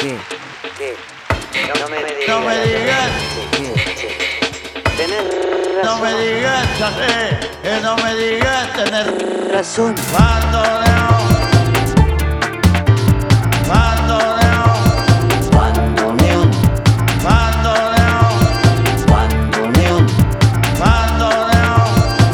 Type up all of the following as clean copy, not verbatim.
¿Qué? ¿Qué? No me digas. No me digas, Tenés no me razón. digas, no me digas tener Razón. bandoleo, bandoleo, Bandoneón. bandoleo, Bandoneón. bandoleo.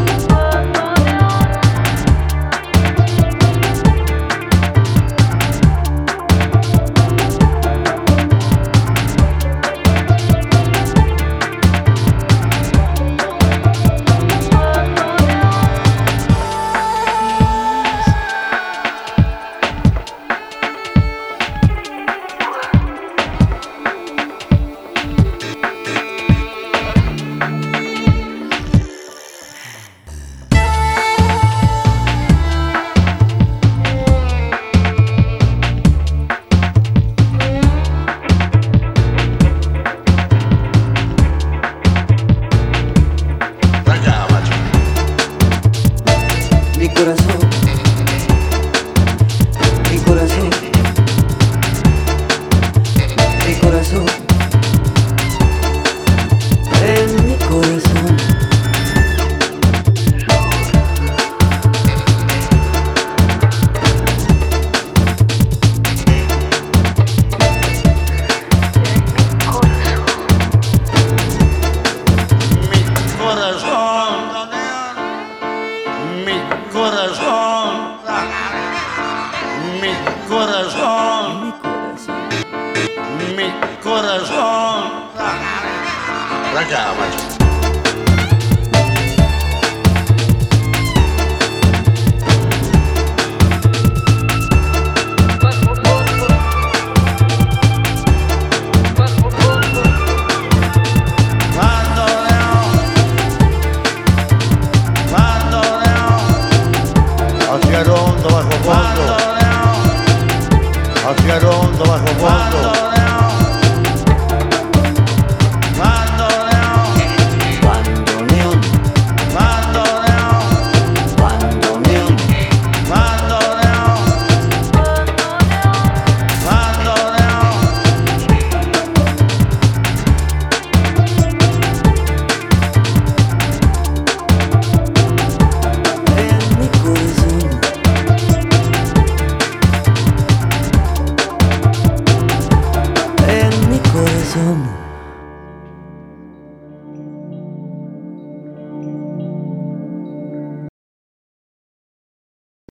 Acá, macho. Mi corazón, mi corazón, mi corazón, en mi corazón. Mi corazón, mi corazón, mi corazón, Mi corazón. mi corazón. Acá, macho.